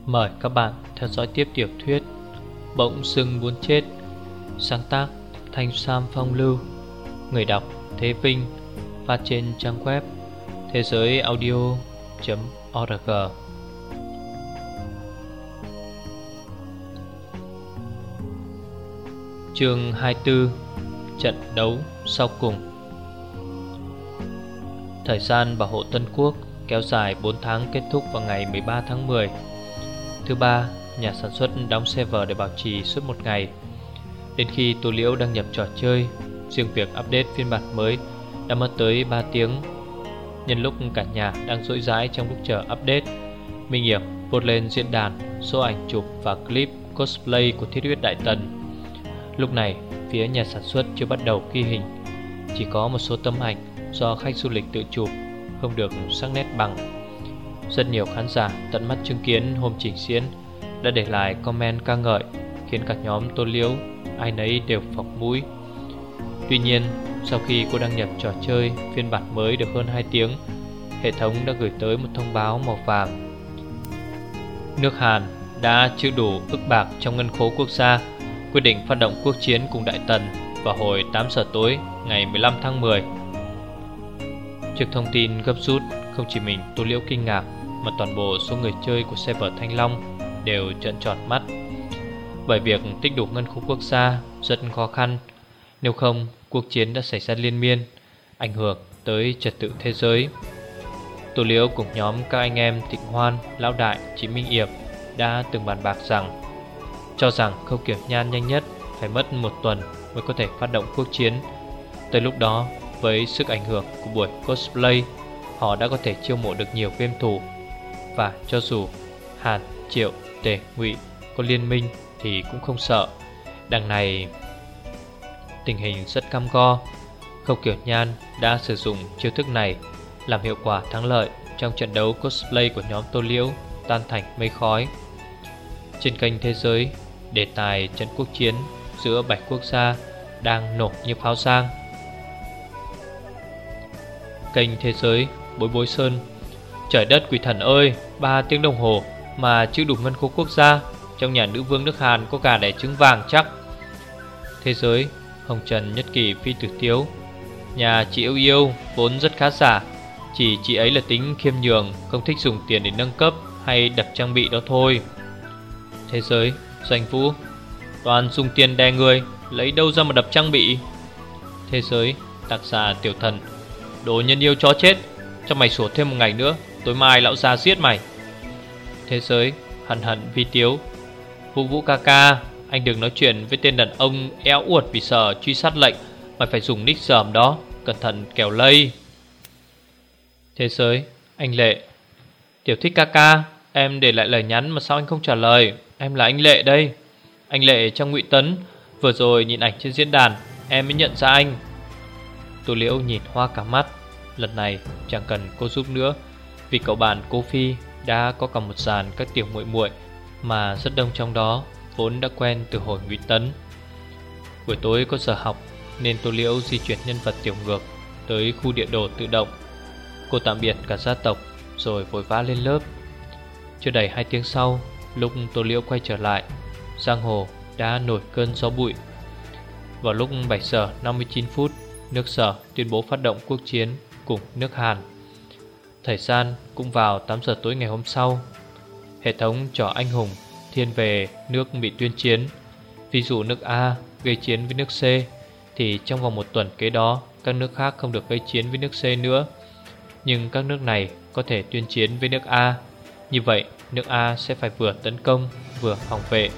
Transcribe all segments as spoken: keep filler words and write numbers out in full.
Mời các bạn theo dõi tiếp tiểu thuyết Bỗng dưng muốn chết. Sáng tác Thanh Sam Phong Lưu. Người đọc Thế Vinh. Phát trên trang web thế giới audio chấm org. Chương hai mươi tư. Trận đấu sau cùng. Thời gian bảo hộ Tân Quốc kéo dài bốn tháng, kết thúc vào ngày mười ba tháng mười. Thứ ba, nhà sản xuất đóng server để bảo trì suốt một ngày. Đến khi Tô Liễu đăng nhập trò chơi, riêng việc update phiên bản mới đã mất tới ba tiếng. Nhân lúc cả nhà đang rỗi rãi trong lúc chờ update, Minh Hiệp post lên diễn đàn số ảnh chụp và clip cosplay của Thiết Huyết Đại Tần. Lúc này, phía nhà sản xuất chưa bắt đầu ghi hình, chỉ có một số tấm ảnh do khách du lịch tự chụp, không được sắc nét bằng. Rất nhiều khán giả tận mắt chứng kiến hôm trình diễn đã để lại comment ca ngợi, khiến cả nhóm Tô Liễu ai nấy đều phỏng mũi. Tuy nhiên, sau khi cô đăng nhập trò chơi phiên bản mới được hơn hai tiếng, hệ thống đã gửi tới một thông báo màu vàng. Nước Hàn đã trữ đủ ức bạc trong ngân khố quốc gia, quyết định phát động quốc chiến cùng Đại Tần vào hồi tám giờ tối ngày mười lăm tháng mười. Trước thông tin gấp rút, không chỉ mình Tô Liễu kinh ngạc, mà toàn bộ số người chơi của server Thanh Long đều trợn tròn mắt. Bởi việc tích đủ ngân khố quốc gia rất khó khăn, nếu không cuộc chiến đã xảy ra liên miên, ảnh hưởng tới trật tự thế giới. Tô Liễu cùng nhóm các anh em Thịnh Hoan, Lão Đại, Chị Minh Yệp đã từng bàn bạc rằng cho rằng Khâu Kiểu Nhan nhanh nhất phải mất một tuần mới có thể phát động quốc chiến. Tới lúc đó, với sức ảnh hưởng của buổi cosplay, họ đã có thể chiêu mộ được nhiều game thủ. Và cho dù Hàn, Triệu, Tề, Ngụy có liên minh thì cũng không sợ. Đằng này tình hình rất cam go. Khâu Kiểu Nhan đã sử dụng chiêu thức này làm hiệu quả thắng lợi trong trận đấu cosplay của nhóm Tô Liễu tan thành mây khói. Trên kênh thế giới, đề tài trận quốc chiến giữa bảy quốc gia đang nổ như pháo sang. Kênh thế giới, Bối Bối Sơn: trời đất quỷ thần ơi, ba tiếng đồng hồ mà chưa đủ ngân khố quốc gia. Trong nhà nữ vương nước Hàn có gà đẻ trứng vàng chắc. Thế giới, Hồng Trần Nhất Kỳ Phi Tử Tiếu: nhà chị yêu yêu vốn rất khá giả, chỉ chị ấy là tính khiêm nhường, không thích dùng tiền để nâng cấp hay đập trang bị đó thôi. Thế giới, Doanh Vũ: toàn dùng tiền đè người, lấy đâu ra mà đập trang bị. Thế giới, Tác giả Tiểu Thần: đồ nhân yêu chó chết, cho mày sủa thêm một ngày nữa, tối mai lão già giết mày. Thế giới, Hận Hận Vi Tiếu: Vũ Vũ ca ca, anh đừng nói chuyện với tên đàn ông éo uột vì sợ truy sát lệnh, mày phải dùng nick dởm đó, cẩn thận kẻo lây. Thế giới, Anh Lệ: Tiểu Thích ca ca, em để lại lời nhắn mà sao anh không trả lời? Em là anh Lệ đây. Anh Lệ trong Ngụy Tấn, vừa rồi nhìn ảnh trên diễn đàn em mới nhận ra anh. Tô Liễu nhìn hoa cả mắt. Lần này chẳng cần cô giúp nữa, vì cậu bạn cô Phi đã có cả một dàn các tiểu muội muội mà rất đông trong đó vốn đã quen từ hồi Ngụy Tấn. Buổi tối có giờ học nên Tô Liễu di chuyển nhân vật tiểu ngược tới khu địa đồ tự động. Cô tạm biệt cả gia tộc rồi vội vã lên lớp. Chưa đầy hai tiếng sau, lúc Tô Liễu quay trở lại, giang hồ đã nổi cơn gió bụi. Vào lúc bảy giờ năm mươi chín phút, nước Sở tuyên bố phát động quốc chiến cùng nước Hàn. Thời gian cũng vào tám giờ tối ngày hôm sau. Hệ thống trò anh hùng thiên về nước bị tuyên chiến. Ví dụ nước A gây chiến với nước C, thì trong vòng một tuần kế đó các nước khác không được gây chiến với nước C nữa. Nhưng các nước này có thể tuyên chiến với nước A. Như vậy nước A sẽ phải vừa tấn công vừa phòng vệ.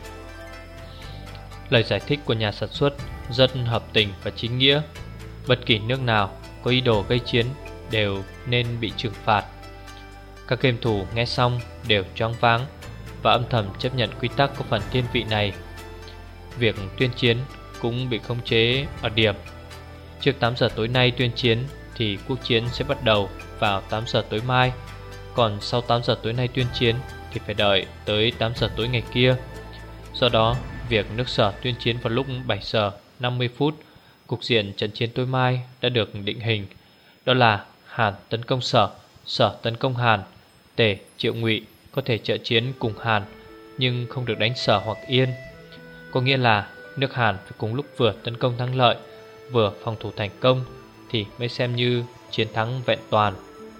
Lời giải thích của nhà sản xuất rất hợp tình và chính nghĩa. Bất kỳ nước nào có ý đồ gây chiến đều nên bị trừng phạt. Các game thủ nghe xong đều choáng váng và âm thầm chấp nhận quy tắc có phần thiên vị này. Việc tuyên chiến cũng bị khống chế ở điểm: trước tám giờ tối nay tuyên chiến thì quốc chiến sẽ bắt đầu vào tám giờ tối mai, còn sau tám giờ tối nay tuyên chiến thì phải đợi tới tám giờ tối ngày kia. Do đó, việc nước Sở tuyên chiến vào lúc bảy giờ năm mươi phút, cục diện trận chiến tối mai đã được định hình. Đó là Hàn tấn công Sở, Sở tấn công Hàn, Tề, Triệu, Ngụy có thể trợ chiến cùng Hàn, nhưng không được đánh Sở hoặc Yên. Có nghĩa là nước Hàn phải cùng lúc vừa tấn công thắng lợi, vừa phòng thủ thành công thì mới xem như chiến thắng vẹn toàn.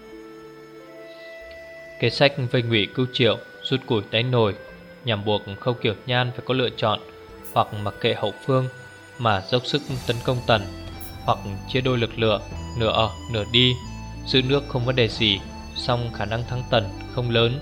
Kế sách vây ngụy cứu Triệu, rút củi đáy nồi, nhằm buộc Khâu Kiểu Nhan phải có lựa chọn: hoặc mặc kệ hậu phương mà dốc sức tấn công Tần, hoặc chia đôi lực lượng, nửa ở nửa đi, giữ nước không vấn đề gì, song khả năng thắng Tần không lớn.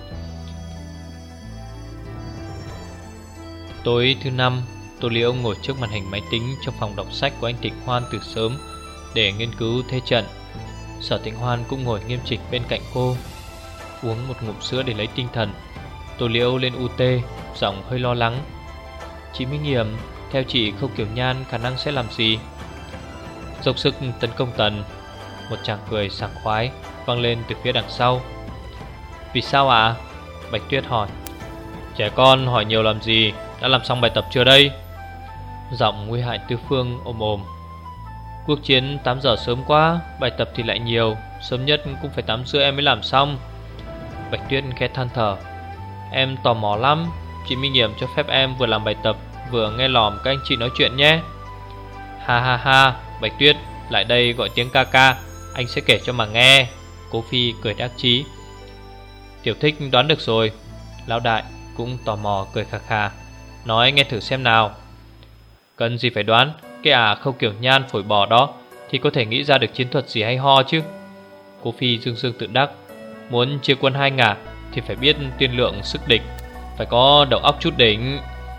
Tối thứ năm, Tô Liễu ngồi trước màn hình máy tính trong phòng đọc sách của anh Thịnh Hoan từ sớm để nghiên cứu thế trận. Sở Thịnh Hoan cũng ngồi nghiêm chỉnh bên cạnh cô, uống một ngụm sữa để lấy tinh thần. Tô Liễu lên u tê, giọng hơi lo lắng: "Chị Minh Nghiệm, theo chị Khâu Kiểu Nhan khả năng sẽ làm gì?" "Dốc sức tấn công Tần." Một tràng cười sảng khoái vang lên từ phía đằng sau. "Vì sao ạ?" à? Bạch Tuyết hỏi. "Trẻ con hỏi nhiều làm gì, đã làm xong bài tập chưa đây?" Giọng Nguy Hại Tứ Phương ồm ồm. "Cuộc chiến tám giờ sớm quá, bài tập thì lại nhiều, sớm nhất cũng phải tám rưỡi em mới làm xong." Bạch Tuyết khẽ than thở: "Em tò mò lắm, chị Minh Nghiệm cho phép em vừa làm bài tập vừa nghe lỏm các anh chị nói chuyện nhé." "Ha ha ha, Bạch Tuyết, lại đây gọi tiếng ca ca, anh sẽ kể cho mà nghe." Cố Phi cười đắc chí. "Tiểu Thích đoán được rồi." Lão Đại cũng tò mò cười khà khà: "Nói nghe thử xem nào." "Cần gì phải đoán, cái ả Khâu Kiểu Nhan phổi bò đó thì có thể nghĩ ra được chiến thuật gì hay ho chứ." Cố Phi dương dương tự đắc: "Muốn chia quân hai ngả thì phải biết tiên lượng sức địch, phải có đầu óc chút đỉnh.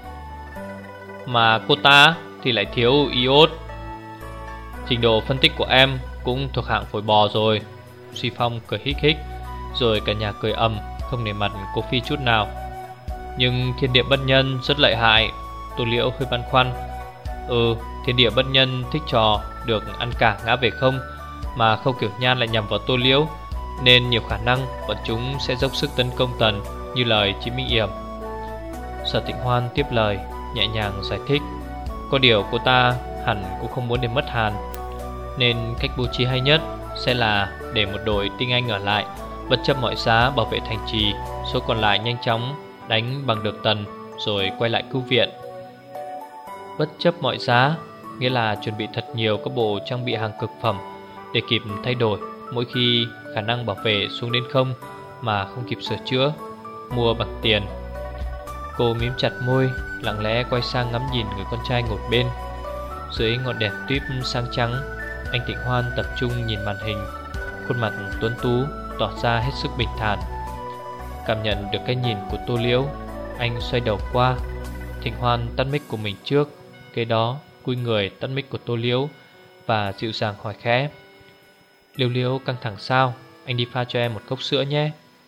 Mà cô ta thì lại thiếu iốt. Trình độ phân tích của em cũng thuộc hạng phổi bò rồi." Suy Phong cười hích hích, rồi cả nhà cười ầm, không nể mặt Cố Phi chút nào. "Nhưng thiên địa bất nhân rất lợi hại." Tô Liễu hơi băn khoăn: "Ừ, thiên địa bất nhân thích trò được ăn cả ngã về không, mà Khâu Kiểu Nhan lại nhằm vào Tô Liễu, nên nhiều khả năng bọn chúng sẽ dốc sức tấn công Tần như lời chị Minh Yểm." Sở Thịnh Hoan tiếp lời, nhẹ nhàng giải thích: "Có điều cô ta hẳn cũng không muốn để mất Hàn, nên cách bố trí hay nhất sẽ là để một đội tinh anh ở lại, bất chấp mọi giá bảo vệ thành trì, số còn lại nhanh chóng đánh bằng được Tần rồi quay lại cứu viện." Bất chấp mọi giá nghĩa là chuẩn bị thật nhiều các bộ trang bị hàng cực phẩm để kịp thay đổi mỗi khi khả năng bảo vệ xuống đến không mà không kịp sửa chữa, mua bằng tiền. Cô mím chặt môi, lặng lẽ quay sang ngắm nhìn người con trai ngồi bên. Dưới ngọn đèn tuýp sáng trắng, anh Thịnh Hoan tập trung nhìn màn hình, khuôn mặt tuấn tú tỏ ra hết sức bình thản. Cảm nhận được cái nhìn của Tô Liễu, anh xoay đầu qua. Thịnh Hoan tắt mic của mình trước, kế đó cúi người tắt mic của Tô Liễu và dịu dàng hỏi khẽ: "Liễu Liễu căng thẳng sao? Anh đi pha cho em một cốc sữa nhé."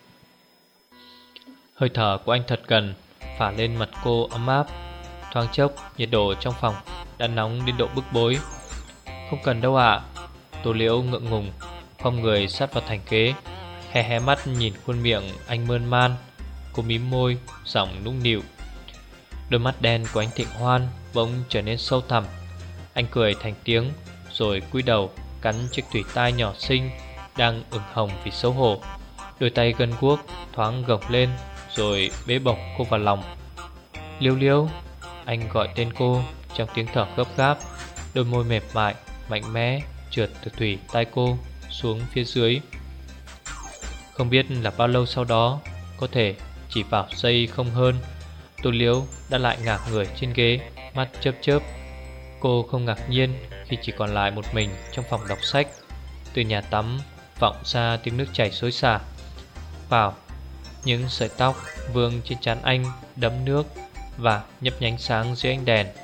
Hơi thở của anh thật gần, phả lên mặt cô ấm áp. Thoáng chốc nhiệt độ trong phòng đã nóng đến độ bức bối. "Không cần đâu ạ." Tô Liễu ngượng ngùng, khom người sát vào thành ghế, hé hé mắt nhìn khuôn miệng anh mơn man. Cô mím môi, giọng nũng nịu. Đôi mắt đen của anh Thịnh Hoan bỗng trở nên sâu thẳm. Anh cười thành tiếng, rồi cúi đầu cắn chiếc thủy tai nhỏ xinh đang ửng hồng vì xấu hổ. Đôi tay gân guốc thoáng gồng lên, rồi bế bổng cô vào lòng. "Liễu Liễu." Anh gọi tên cô trong tiếng thở gấp gáp. Đôi môi mềm mại, mạnh mẽ trượt từ thủy tai cô xuống phía dưới. Không biết là bao lâu sau đó, có thể chỉ vào giây không hơn, Tô Liễu đã lại ngả người trên ghế, mắt chớp chớp. Cô không ngạc nhiên khi chỉ còn lại một mình trong phòng đọc sách. Từ nhà tắm vọng ra tiếng nước chảy xối xả. Vào, những sợi tóc vương trên trán anh đẫm nước và nhấp nhánh sáng dưới ánh đèn.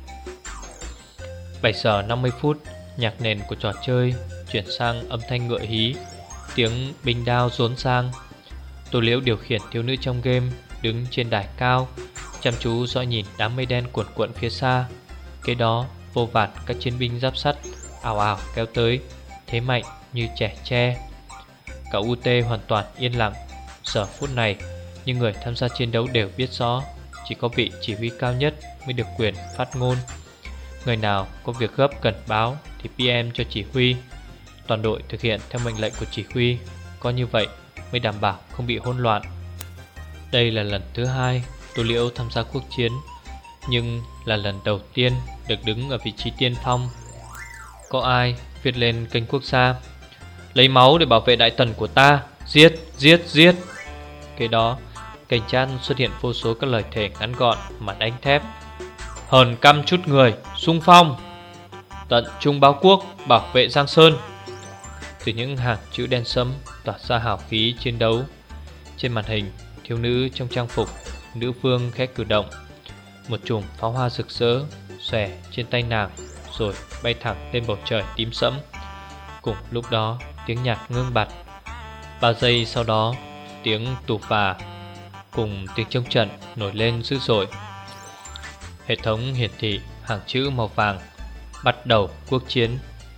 Bảy giờ năm mươi phút, nhạc nền của trò chơi chuyển sang âm thanh ngựa hí, tiếng binh đao rốn sang. Tô Liễu điều khiển thiếu nữ trong game đứng trên đài cao, chăm chú dõi nhìn đám mây đen cuộn cuộn phía xa. Kế đó vô vàn các chiến binh giáp sắt ào ào kéo tới, thế mạnh như trẻ tre. Cả u tê hoàn toàn yên lặng. Giờ phút này, những người tham gia chiến đấu đều biết rõ chỉ có vị chỉ huy cao nhất mới được quyền phát ngôn. Người nào có việc gấp cần báo thì pê em cho chỉ huy. Toàn đội thực hiện theo mệnh lệnh của chỉ huy. Có như vậy mới đảm bảo không bị hỗn loạn. Đây là lần thứ hai Tô Liễu tham gia quốc chiến, nhưng là lần đầu tiên được đứng ở vị trí tiên phong. Có ai viết lên kênh quốc gia: lấy máu để bảo vệ đại tần của ta, giết, giết, giết. Kế đó kênh chat xuất hiện vô số các lời thề ngắn gọn mà đánh thép: hờn căm chút người, xung phong, tận trung báo quốc, bảo vệ Giang Sơn. Từ những hàng chữ đen sẫm tỏa ra hào khí chiến đấu. Trên màn hình, thiếu nữ trong trang phục nữ vương khẽ cử động, một chùm pháo hoa rực rỡ xòe trên tay nàng, rồi bay thẳng lên bầu trời tím sẫm. Cùng lúc đó, tiếng nhạc ngưng bặt. Ba giây sau đó, tiếng tù phà cùng tiếng chống trận nổi lên dữ dội. Hệ thống hiển thị hàng chữ màu vàng: bắt đầu quốc chiến.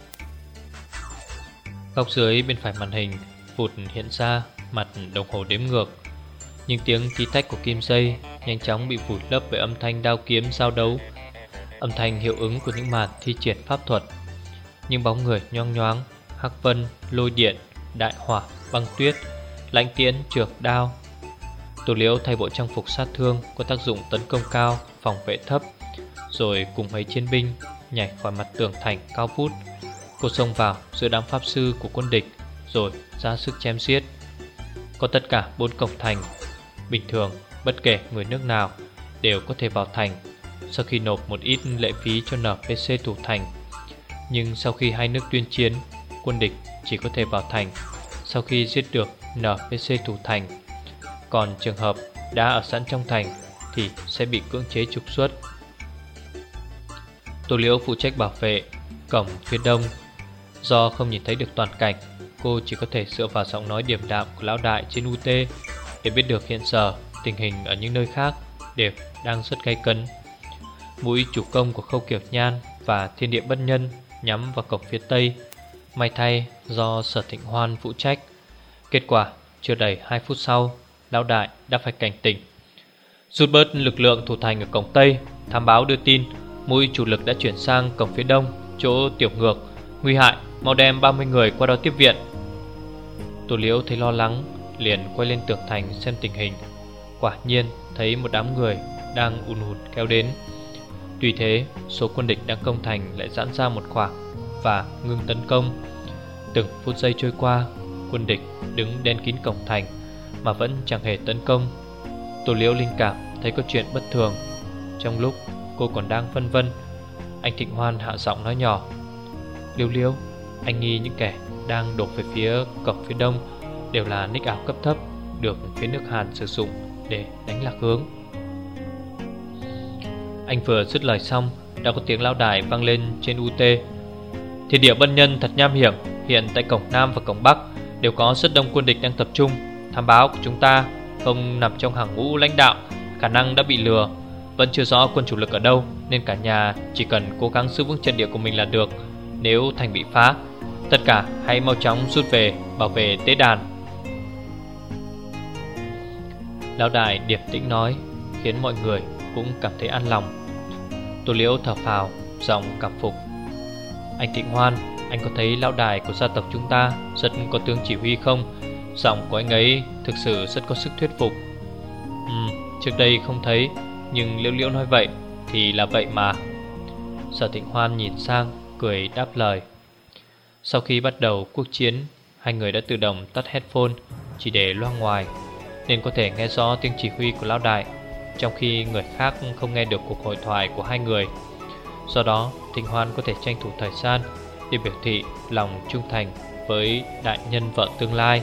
Góc dưới bên phải màn hình vụt hiện ra mặt đồng hồ đếm ngược, nhưng tiếng tí tách của kim dây nhanh chóng bị vùi lấp bởi âm thanh đao kiếm giao đấu, âm thanh hiệu ứng của những màn thi triển pháp thuật. Những bóng người nhoang nhoáng, hắc vân, lôi điện, đại hỏa, băng tuyết, lãnh tiễn, trược đao. Tô Liễu thay bộ trang phục sát thương có tác dụng tấn công cao, phòng vệ thấp, rồi cùng mấy chiến binh nhảy khỏi mặt tường thành cao vút. Cô xông vào giữa đám pháp sư của quân địch, rồi ra sức chém giết. Có tất cả bốn cổng thành. Bình thường, bất kể người nước nào đều có thể vào thành sau khi nộp một ít lệ phí cho en pê xê thủ thành. Nhưng sau khi hai nước tuyên chiến, quân địch chỉ có thể vào thành sau khi giết được en pê xê thủ thành. Còn trường hợp đã ở sẵn trong thành thì sẽ bị cưỡng chế trục xuất. Tô Liễu phụ trách bảo vệ cổng phía đông. Do không nhìn thấy được toàn cảnh, cô chỉ có thể dựa vào giọng nói điềm đạm của lão đại trên u tê để biết được hiện giờ tình hình ở những nơi khác đều đang rất gay cấn. Mũi chủ công của Khâu Kiều Nhan và Thiên Địa Bất Nhân nhắm vào cổng phía tây. May thay do Sở Thịnh Hoan phụ trách. Kết quả chưa đầy hai phút sau, lão đại đã phải cảnh tỉnh: rút bớt lực lượng thủ thành ở cổng tây. Thám báo đưa tin mũi chủ lực đã chuyển sang cổng phía đông, chỗ tiểu ngược, nguy hại, mau đem ba mươi người qua đó tiếp viện. Tô Liễu thấy lo lắng, liền quay lên tường thành xem tình hình. Quả nhiên thấy một đám người đang ùn ùn kéo đến. Tuy thế, số quân địch đang công thành lại giãn ra một khoảng và ngưng tấn công. Từng phút giây trôi qua, quân địch đứng đen kín cổng thành mà vẫn chẳng hề tấn công. Tô Liễu linh cảm thấy có chuyện bất thường. Trong lúc cô còn đang phân vân, anh Thịnh Hoan hạ giọng nói nhỏ: Liễu Liễu, anh nghi những kẻ đang đổ về phía cổng phía đông đều là nick ảo cấp thấp được phía nước Hàn sử dụng để đánh lạc hướng. Anh vừa dứt lời xong, đã có tiếng lão đại vang lên trên u tê: Thiên Địa Bất Nhân thật nham hiểm, hiện tại cổng Nam và cổng Bắc đều có rất đông quân địch đang tập trung. Thám báo của chúng ta không nằm trong hàng ngũ lãnh đạo, khả năng đã bị lừa. Vẫn chưa rõ quân chủ lực ở đâu, nên cả nhà chỉ cần cố gắng giữ vững trận địa của mình là được. Nếu thành bị phá, tất cả hãy mau chóng rút về bảo vệ tế đàn. Lão đại điềm tĩnh nói, khiến mọi người cũng cảm thấy an lòng. Tô Liễu thở phào, giọng cảm phục: Anh Thịnh Hoan, anh có thấy lão đại của gia tộc chúng ta rất có tướng chỉ huy không? Giọng của anh ấy thực sự rất có sức thuyết phục. Ừ, trước đây không thấy, nhưng Liễu Liễu nói vậy thì là vậy mà. Sở Thịnh Hoan nhìn sang, cười đáp lời. Sau khi bắt đầu cuộc chiến, hai người đã tự động tắt headphone chỉ để loa ngoài, nên có thể nghe rõ tiếng chỉ huy của lão đại, trong khi người khác không nghe được cuộc hội thoại của hai người. Do đó, Thịnh Hoan có thể tranh thủ thời gian để biểu thị lòng trung thành với đại nhân vợ tương lai.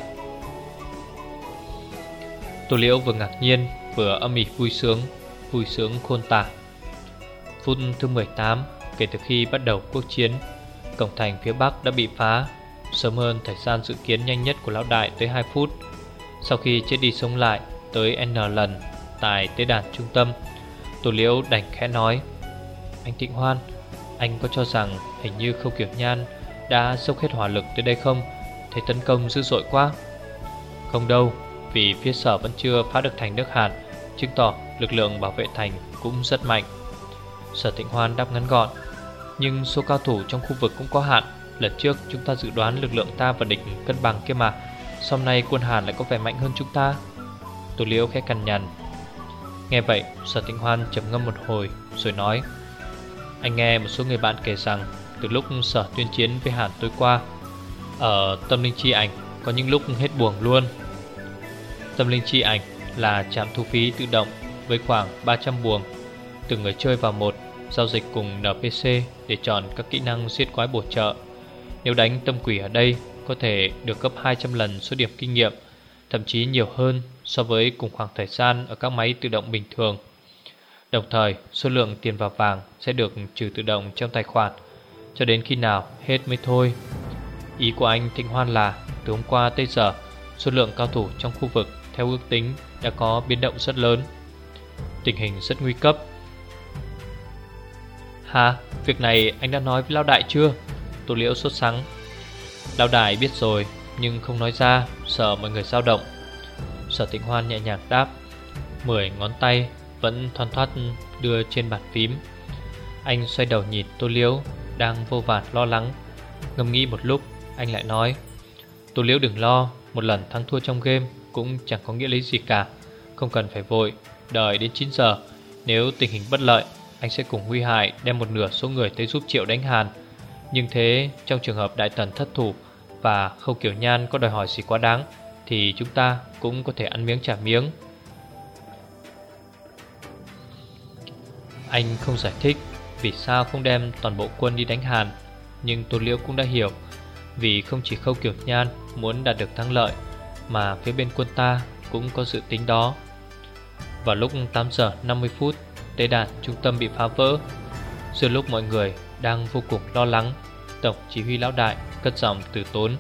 Tô Liễu vừa ngạc nhiên vừa âm ỉ vui sướng, vui sướng khôn tả. Phút thứ mười tám kể từ khi bắt đầu cuộc chiến, cổng thành phía Bắc đã bị phá, sớm hơn thời gian dự kiến nhanh nhất của lão đại tới hai phút. Sau khi chết đi sống lại tới N lần tại tế đàn trung tâm, Tô Liễu đành khẽ nói: Anh Thịnh Hoan, anh có cho rằng hình như Khâu Kiều Nhan đã dốc hết hỏa lực tới đây không? Thấy tấn công dữ dội quá. Không đâu, vì phía Sở vẫn chưa phá được thành nước Hàn, chứng tỏ lực lượng bảo vệ thành cũng rất mạnh. Sở Thịnh Hoan đáp ngắn gọn: Nhưng số cao thủ trong khu vực cũng có hạn. Lần trước chúng ta dự đoán lực lượng ta và địch cân bằng kia mà, sau này quân Hàn lại có vẻ mạnh hơn chúng ta. Tô Liễu khẽ cằn nhằn. Nghe vậy, Sở Tịnh Hoan trầm ngâm một hồi rồi nói: Anh nghe một số người bạn kể rằng từ lúc Sở tuyên chiến với Hàn tối qua, ở Tâm Linh Chi Ảnh có những lúc hết buồng luôn. Tâm Linh Chi Ảnh là trạm thu phí tự động với khoảng ba trăm buồng. Từng người chơi vào một, giao dịch cùng en pê xê để chọn các kỹ năng giết quái bổ trợ. Nếu đánh tâm quỷ ở đây, có thể được gấp hai trăm lần số điểm kinh nghiệm, thậm chí nhiều hơn so với cùng khoảng thời gian ở các máy tự động bình thường. Đồng thời, số lượng tiền vào vàng sẽ được trừ tự động trong tài khoản cho đến khi nào hết mới thôi. Ý của anh Thịnh Hoan là từ hôm qua tới giờ, số lượng cao thủ trong khu vực theo ước tính đã có biến động rất lớn. Tình hình rất nguy cấp. Hả? Việc này anh đã nói với Lão Đại chưa? Tô Liễu sốt sắng. Lão Đại biết rồi, nhưng không nói ra, sợ mọi người dao động. Sở Tịnh Hoan nhẹ nhàng đáp. Mười ngón tay vẫn thoăn thoắt đưa trên bàn phím. Anh xoay đầu nhìn Tô Liễu đang vô vàn lo lắng. Ngẫm nghĩ một lúc, anh lại nói: Tô Liễu đừng lo, một lần thắng thua trong game cũng chẳng có nghĩa lý gì cả. Không cần phải vội, đợi đến chín giờ. Nếu tình hình bất lợi, anh sẽ cùng Huy Hải đem một nửa số người tới giúp Triệu đánh Hàn. Nhưng thế, trong trường hợp Đại Tần thất thủ và Khâu Kiểu Nhan có đòi hỏi gì quá đáng, thì chúng ta cũng có thể ăn miếng trả miếng. Anh không giải thích vì sao không đem toàn bộ quân đi đánh Hàn, nhưng Tô Liễu cũng đã hiểu. Vì không chỉ Khâu Kiểu Nhan muốn đạt được thắng lợi, mà phía bên quân ta cũng có dự tính đó. Vào lúc tám giờ năm mươi phút, tế đàn trung tâm bị phá vỡ. Giữa lúc mọi người đang vô cùng lo lắng, Tổng chỉ huy Lão Đại cất giọng từ tốn: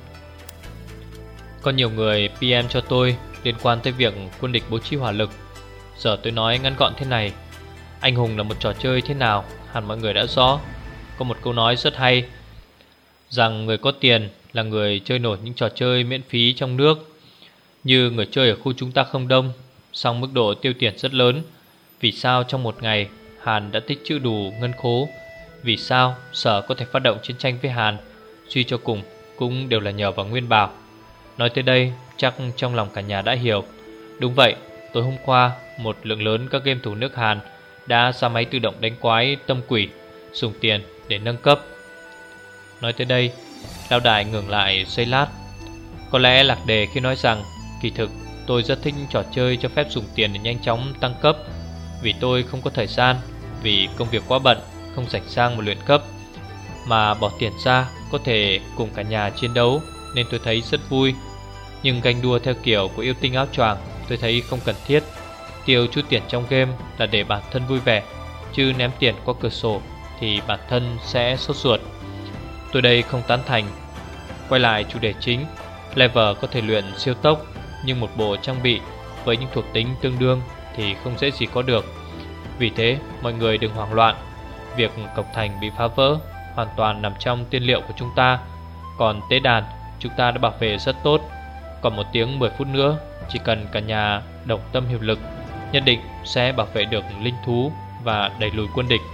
Có nhiều người pê em cho tôi liên quan tới việc quân địch bố trí hỏa lực. Giờ tôi nói ngắn gọn thế này: anh hùng là một trò chơi thế nào hẳn mọi người đã rõ. Có một câu nói rất hay rằng người có tiền là người chơi nổi những trò chơi miễn phí trong nước. Như người chơi ở khu chúng ta không đông, song mức độ tiêu tiền rất lớn. Vì sao trong một ngày Hàn đã tích trữ đủ ngân khố? Vì sao Sở có thể phát động chiến tranh với Hàn? Suy cho cùng cũng đều là nhờ vào Nguyên Bảo. Nói tới đây chắc trong lòng cả nhà đã hiểu. Đúng vậy, tối hôm qua một lượng lớn các game thủ nước Hàn đã ra máy tự động đánh quái tâm quỷ, dùng tiền để nâng cấp. Nói tới đây, Lão Đại ngừng lại giây lát. Có lẽ lạc đề khi nói rằng kỳ thực tôi rất thích trò chơi cho phép dùng tiền để nhanh chóng tăng cấp. Vì tôi không có thời gian, vì công việc quá bận, không rảnh sang một luyện cấp, mà bỏ tiền ra có thể cùng cả nhà chiến đấu, nên tôi thấy rất vui. Nhưng ganh đua theo kiểu của yêu tinh áo choàng tôi thấy không cần thiết. Tiêu chút tiền trong game là để bản thân vui vẻ, chứ ném tiền qua cửa sổ thì bản thân sẽ sốt ruột. Tôi đây không tán thành. Quay lại chủ đề chính, level có thể luyện siêu tốc, nhưng một bộ trang bị với những thuộc tính tương đương thì không dễ gì có được. Vì thế mọi người đừng hoảng loạn. Việc cổng thành bị phá vỡ hoàn toàn nằm trong tiên liệu của chúng ta. Còn tế đàn chúng ta đã bảo vệ rất tốt. Còn một tiếng mười phút nữa, chỉ cần cả nhà đồng tâm hiệp lực, nhất định sẽ bảo vệ được linh thú và đẩy lùi quân địch.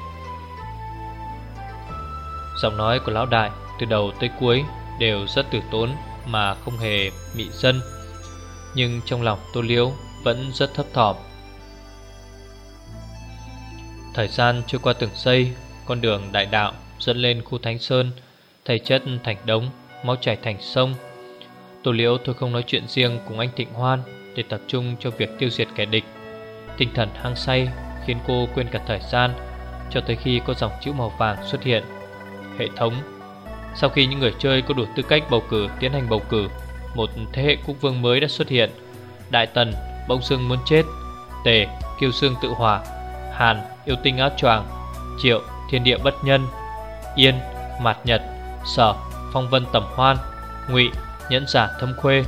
Giọng nói của Lão Đại từ đầu tới cuối đều rất từ tốn mà không hề mị dân. Nhưng trong lòng Tô Liễu vẫn rất thấp thỏm. Thời gian trôi qua từng giây, con đường đại đạo dẫn lên khu Thánh Sơn, thây chất thành đống, máu chảy thành sông. Tô Liễu thôi không nói chuyện riêng cùng anh Thịnh Hoan để tập trung cho việc tiêu diệt kẻ địch. Tinh thần hăng say khiến cô quên cả thời gian, cho tới khi có dòng chữ màu vàng xuất hiện. Hệ thống. Sau khi những người chơi có đủ tư cách bầu cử tiến hành bầu cử, một thế hệ quốc vương mới đã xuất hiện. Đại Tần bỗng dưng muốn chết, Tề kiêu xương tự hỏa, Hàn yêu tinh áo choàng, Triệu thiên địa bất nhân, Yên mạt nhật, Sở phong vân tầm hoan, Ngụy nhẫn giả thâm khuê.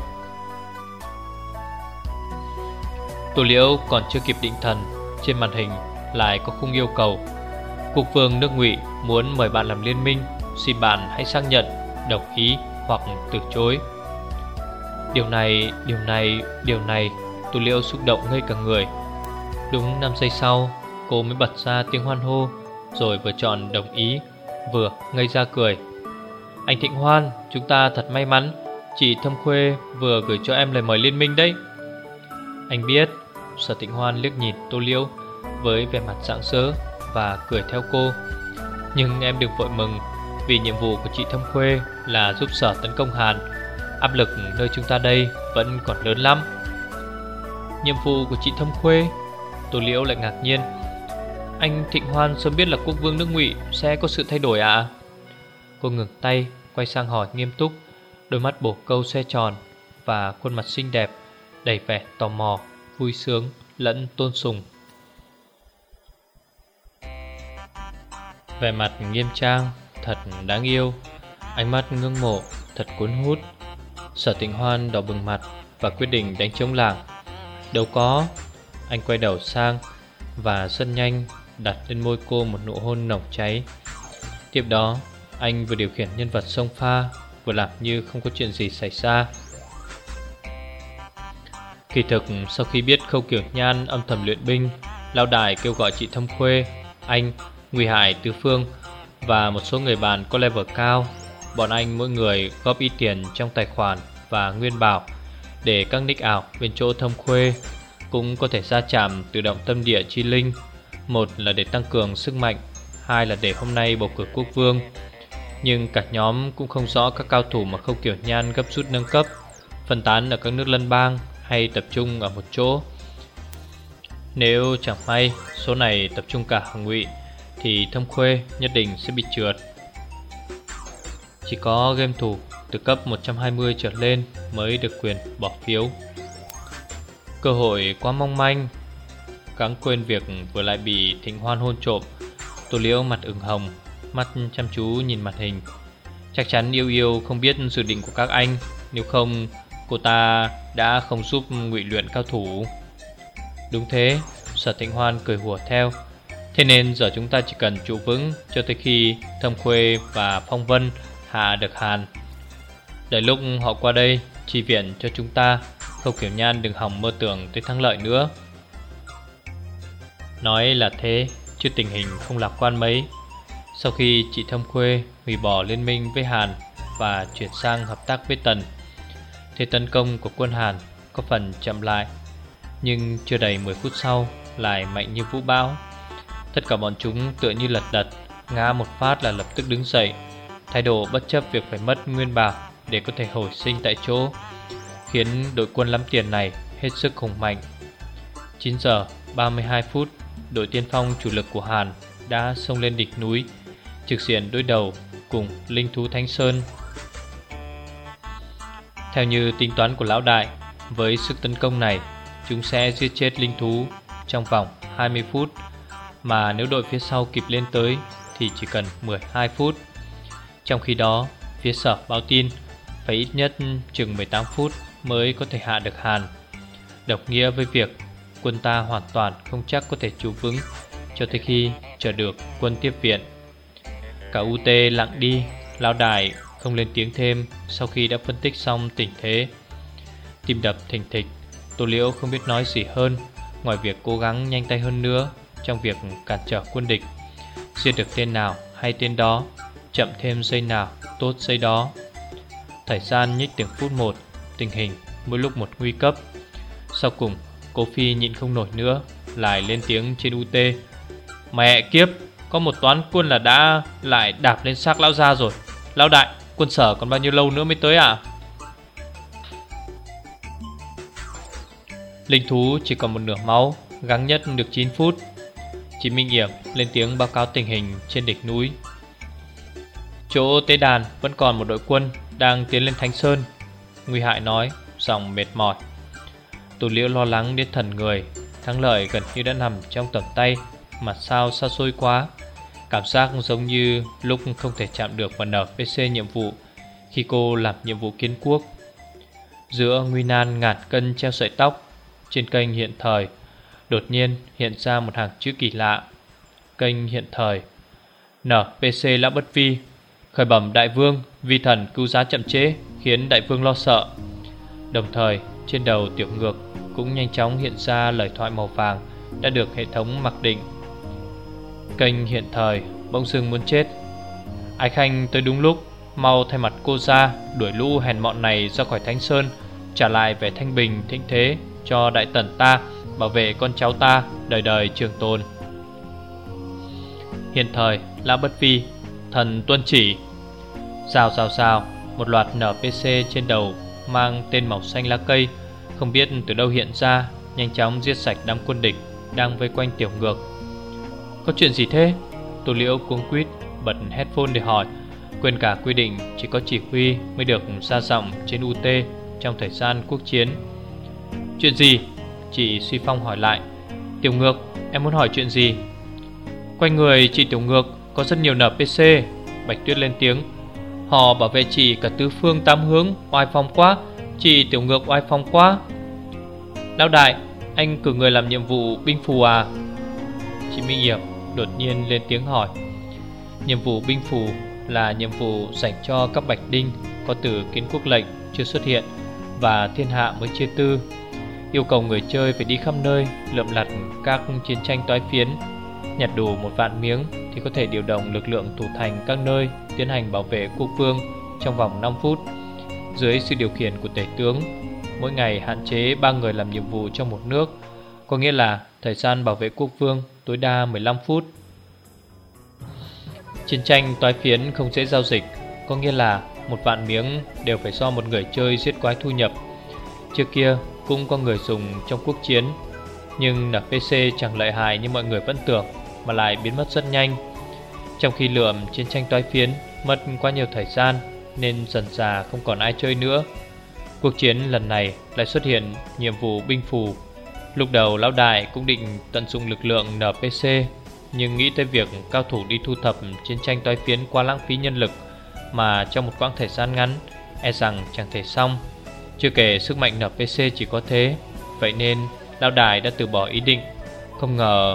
Tô Liễu còn chưa kịp định thần, trên màn hình lại có khung yêu cầu: quốc vương nước Ngụy muốn mời bạn làm liên minh, xin bạn hãy xác nhận, đồng ý hoặc từ chối. Điều này, điều này, điều này Tô Liễu xúc động ngây cả người. Đúng năm giây sau, cô mới bật ra tiếng hoan hô, rồi vừa chọn đồng ý, vừa ngây ra cười. Anh Thịnh Hoan, chúng ta thật may mắn, chị Thâm Khuê vừa gửi cho em lời mời liên minh đấy. Anh biết Sở Tịnh Hoan liếc nhìn Tô Liễu với vẻ mặt rạng rỡ và cười theo cô. Nhưng em đừng vội mừng, vì nhiệm vụ của chị Thâm Khuê là giúp Sở tấn công Hàn. Áp lực nơi chúng ta đây vẫn còn lớn lắm. Nhiệm vụ của chị Thâm Khuê? Tô Liễu lại ngạc nhiên. Anh Thịnh Hoan sớm biết là quốc vương nước Ngụy sẽ có sự thay đổi à? Cô ngừng tay, quay sang hỏi nghiêm túc, đôi mắt bổ câu xoe tròn và khuôn mặt xinh đẹp đầy vẻ tò mò, vui sướng lẫn tôn sùng. Vẻ mặt nghiêm trang, thật đáng yêu, ánh mắt ngưỡng mộ, thật cuốn hút. Sở Tịnh Hoan đỏ bừng mặt và quyết định đánh trống lảng. Đâu có. Anh quay đầu sang và rất nhanh đặt lên môi cô một nụ hôn nồng cháy. Tiếp đó anh vừa điều khiển nhân vật xông pha, vừa làm như không có chuyện gì xảy ra. Kỳ thực sau khi biết Khâu Kiểu Nhan âm thầm luyện binh, Lão Đại kêu gọi chị Thâm Khuê, anh, Nguy Hải, Tứ Phương và một số người bạn có level cao. Bọn anh mỗi người góp ít tiền trong tài khoản và nguyên bảo để các nick ảo bên chỗ Thâm Khuê cũng có thể ra chạm tự động tâm địa chi linh. Một là để tăng cường sức mạnh, hai là để hôm nay bầu cử quốc vương. Nhưng cả nhóm cũng không rõ các cao thủ mà Khâu Kiểu Nhan gấp rút nâng cấp phân tán ở các nước lân bang hay tập trung ở một chỗ. Nếu chẳng may số này tập trung cả hàng Ngụy thì Thâm Khuê nhất định sẽ bị trượt. Chỉ có game thủ từ cấp một trăm hai mươi trở lên mới được quyền bỏ phiếu. Cơ hội quá mong manh. Gắng quên việc vừa lại bị Thịnh Hoan hôn trộm, Tô Liễu mặt ửng hồng, mắt chăm chú nhìn màn hình. Chắc chắn Yêu Yêu không biết dự định của các anh, nếu không cô ta đã không giúp Ngụy luyện cao thủ. Đúng thế, Sở Tịnh Hoan cười hùa theo. Thế nên giờ chúng ta chỉ cần trụ vững cho tới khi Thâm Khuê và Phong Vân hạ được Hàn. Đợi lúc họ qua đây chi viện cho chúng ta, Khâu Kiểu Nhan đừng hòng mơ tưởng tới thắng lợi nữa. Nói là thế, chứ tình hình không lạc quan mấy. Sau khi chị Thâm Khuê hủy bỏ liên minh với Hàn và chuyển sang hợp tác với Tần, thế tấn công của quân Hàn có phần chậm lại. Nhưng chưa đầy mười phút sau lại mạnh như vũ bão. Tất cả bọn chúng tựa như lật đật, ngã một phát là lập tức đứng dậy, thái độ bất chấp việc phải mất nguyên bảo để có thể hồi sinh tại chỗ, khiến đội quân lắm tiền này hết sức hùng mạnh. Chín giờ ba mươi hai phút, đội tiên phong chủ lực của Hàn đã xông lên đỉnh núi, trực diện đối đầu cùng linh thú Thánh Sơn. Theo như tính toán của Lão Đại, với sức tấn công này, chúng sẽ giết chết linh thú trong vòng hai mươi phút, mà nếu đội phía sau kịp lên tới thì chỉ cần mười hai phút. Trong khi đó, phía Sở báo tin phải ít nhất chừng mười tám phút mới có thể hạ được Hàn, đồng nghĩa với việc quân ta hoàn toàn không chắc có thể trụ vững cho tới khi chờ được quân tiếp viện. Cả u tê lặng đi, Lão Đại không lên tiếng thêm sau khi đã phân tích xong tình thế. Tim đập thình thịch, Tô Liễu không biết nói gì hơn ngoài việc cố gắng nhanh tay hơn nữa trong việc cản trở quân địch. Giết được tên nào hay tên đó, chậm thêm giây nào tốt giây đó. Thời gian nhích từng phút một, tình hình mỗi lúc một nguy cấp. Sau cùng Cố Phi nhịn không nổi nữa, lại lên tiếng trên u tê. Mẹ kiếp, có một toán quân là đã lại đạp lên xác lão gia rồi. Lão Đại, quân Sở còn bao nhiêu lâu nữa mới tới ạ? À? Linh thú chỉ còn một nửa máu, gắng nhất được chín phút. Chị Minh Yểm lên tiếng báo cáo tình hình trên đỉnh núi. Chỗ tế đàn vẫn còn một đội quân đang tiến lên Thánh Sơn, Nguy Hại nói, giọng mệt mỏi. Tô Liễu lo lắng đến thần người. Thắng lợi gần như đã nằm trong tầm tay, mà sao xa xôi quá. Cảm giác giống như lúc không thể chạm được vào en pê xê nhiệm vụ khi cô làm nhiệm vụ kiến quốc. Giữa nguy nan ngàn cân treo sợi tóc, trên kênh hiện thời đột nhiên hiện ra một hàng chữ kỳ lạ. Kênh hiện thời: en pê xê Lão Bất Vi, khởi bẩm đại vương, vi thần cứu giá chậm trễ khiến đại vương lo sợ. Đồng thời trên đầu tiểu ngược cũng nhanh chóng hiện ra lời thoại màu vàng đã được hệ thống mặc định. Kênh hiện thời bỗng dưng muốn chết. Ái Khanh tới đúng lúc, mau thay mặt cô ra đuổi lũ hèn mọn này ra khỏi Thánh Sơn, trả lại vẻ thanh bình thịnh thế cho đại tần ta bảo vệ con cháu ta đời đời trường tồn. Hiện thời Lão Bất Vi, thần tuân chỉ. Rào rào rào, một loạt en pê xê trên đầu mang tên màu xanh lá cây không biết từ đâu hiện ra, nhanh chóng giết sạch đám quân địch đang vây quanh Tiểu Ngược. Có chuyện gì thế? Tô Liễu cuống quýt bật headphone để hỏi, quên cả quy định chỉ có chỉ huy mới được ra giọng trên u tê trong thời gian quốc chiến. Chuyện gì? Chị Suy Phong hỏi lại. Tiểu Ngược, em muốn hỏi chuyện gì? Quanh người chị Tiểu Ngược có rất nhiều en pê xê. Bạch Tuyết lên tiếng. Họ bảo vệ chị cả tứ phương tám hướng, oai phong quá. Chị Tiểu Ngược oai phong quá. Lão đại, anh cử người làm nhiệm vụ binh phù à? Chị Minh Hiệp đột nhiên lên tiếng hỏi. Nhiệm vụ binh phù là nhiệm vụ dành cho các bạch đinh có từ Kiến Quốc lệnh chưa xuất hiện và thiên hạ mới chia tư, yêu cầu người chơi phải đi khắp nơi lượm lặt các chiến tranh toái phiến, nhặt đủ một vạn miếng thì có thể điều động lực lượng thủ thành các nơi tiến hành bảo vệ quốc vương trong vòng năm phút dưới sự điều khiển của tể tướng. Mỗi ngày hạn chế ba người làm nhiệm vụ trong một nước, có nghĩa là thời gian bảo vệ quốc vương tối đa mười lăm phút. Chiến tranh toái phiến không dễ giao dịch, có nghĩa là một vạn miếng đều phải do một người chơi giết quái thu nhập. Trước kia cũng có người dùng trong quốc chiến, nhưng en pê xê chẳng lợi hại như mọi người vẫn tưởng, mà lại biến mất rất nhanh. Trong khi lượm chiến tranh toái phiến mất quá nhiều thời gian, nên dần dà không còn ai chơi nữa. Cuộc chiến lần này lại xuất hiện nhiệm vụ binh phù. Lúc đầu lão đại cũng định tận dụng lực lượng en pê xê, nhưng nghĩ tới việc cao thủ đi thu thập chiến tranh toái phiến quá lãng phí nhân lực, mà trong một quãng thời gian ngắn e rằng chẳng thể xong. Chưa kể sức mạnh en pê xê chỉ có thế, vậy nên lão đại đã từ bỏ ý định. Không ngờ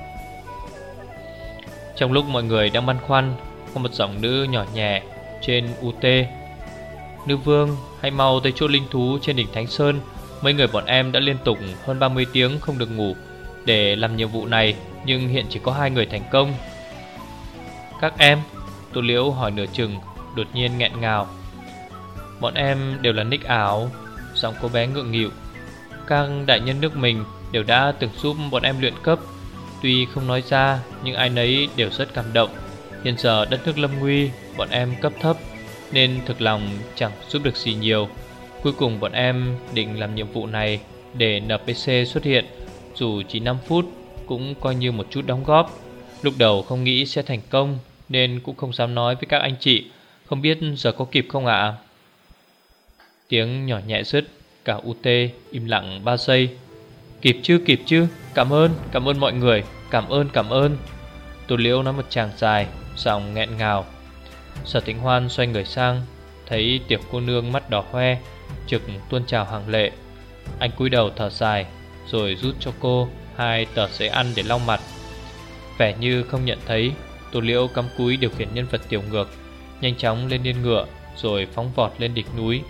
trong lúc mọi người đang băn khoăn, có một giọng nữ nhỏ nhẹ trên u tê. Nữ vương, hãy mau tới chỗ linh thú trên đỉnh Thánh Sơn. Mấy người bọn em đã liên tục hơn ba mươi tiếng không được ngủ để làm nhiệm vụ này, nhưng hiện chỉ có hai người thành công. Các em? Tô Liễu hỏi nửa chừng, đột nhiên nghẹn ngào. Bọn em đều là nick ảo. Giọng cô bé ngượng nghịu. Các đại nhân nước mình đều đã từng giúp bọn em luyện cấp, tuy không nói ra nhưng ai nấy đều rất cảm động. Hiện giờ đất nước lâm nguy, bọn em cấp thấp nên thực lòng chẳng giúp được gì nhiều. Cuối cùng bọn em định làm nhiệm vụ này để en pê xê xuất hiện, dù chỉ năm phút cũng coi như một chút đóng góp. Lúc đầu không nghĩ sẽ thành công nên cũng không dám nói với các anh chị. Không biết giờ có kịp không ạ? Tiếng nhỏ nhẹ dứt, cả u tê im lặng ba giây. Kịp chứ, kịp chứ, cảm ơn, cảm ơn mọi người, cảm ơn, cảm ơn. Tô Liễu nói một tràng dài, giọng nghẹn ngào. Sở Tĩnh Hoan xoay người sang, thấy tiểu cô nương mắt đỏ hoe, trực tuôn trào hàng lệ. Anh cúi đầu thở dài, rồi rút cho cô hai tờ giấy ăn để lau mặt. Vẻ như không nhận thấy, Tô Liễu cắm cúi điều khiển nhân vật Tiểu Ngược, nhanh chóng lên yên ngựa, rồi phóng vọt lên đỉnh núi.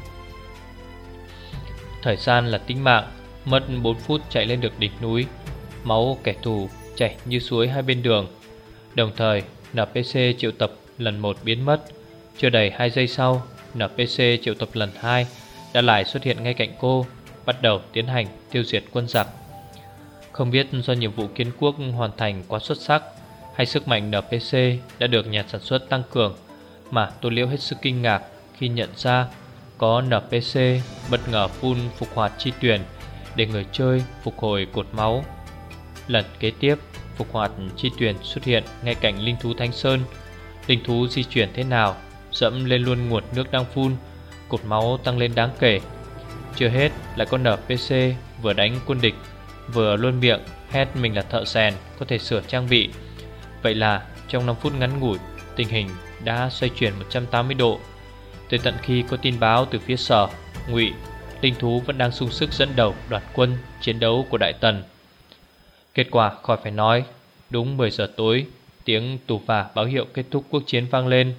Thời gian là tính mạng, mất bốn phút chạy lên được đỉnh núi. Máu kẻ thù chảy như suối hai bên đường. Đồng thời en pê xê triệu tập lần một biến mất. Chưa đầy hai giây sau, en pê xê triệu tập lần hai đã lại xuất hiện ngay cạnh cô, bắt đầu tiến hành tiêu diệt quân giặc. Không biết do nhiệm vụ kiến quốc hoàn thành quá xuất sắc, hay sức mạnh en pê xê đã được nhà sản xuất tăng cường, mà Tô Liễu hết sức kinh ngạc khi nhận ra có en pê xê bất ngờ phun phục hoạt chi tuyển để người chơi phục hồi cột máu. Lần kế tiếp, phục hoạt chi tuyển xuất hiện ngay cạnh linh thú Thánh Sơn. Linh thú di chuyển thế nào, dẫm lên luôn nguồn nước đang phun, cột máu tăng lên đáng kể. Chưa hết, lại có en pê xê vừa đánh quân địch, vừa luôn miệng hét mình là thợ rèn, có thể sửa trang bị. Vậy là trong năm phút ngắn ngủi, tình hình đã xoay chuyển một trăm tám mươi độ. Tới tận khi có tin báo từ phía Sở, Ngụy, linh thú vẫn đang sung sức dẫn đầu đoàn quân chiến đấu của Đại Tần. Kết quả khỏi phải nói, đúng mười giờ tối, tiếng tù và báo hiệu kết thúc cuộc chiến vang lên.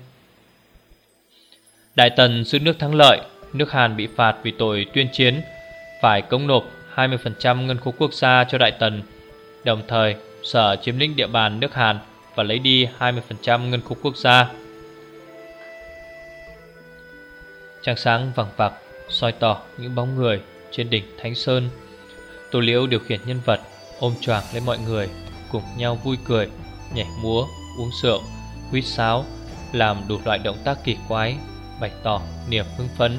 Đại Tần giữ nước thắng lợi, nước Hàn bị phạt vì tội tuyên chiến, phải cống nộp hai mươi phần trăm ngân khố quốc gia cho Đại Tần. Đồng thời, Sở chiếm lĩnh địa bàn nước Hàn và lấy đi hai mươi phần trăm ngân khố quốc gia. Trăng sáng vằng vặc soi tỏ những bóng người trên đỉnh Thánh Sơn. Tô Liễu điều khiển nhân vật, ôm choàng lấy mọi người, cùng nhau vui cười, nhảy múa, uống rượu, huýt sáo, làm đủ loại động tác kỳ quái, bày tỏ niềm hưng phấn.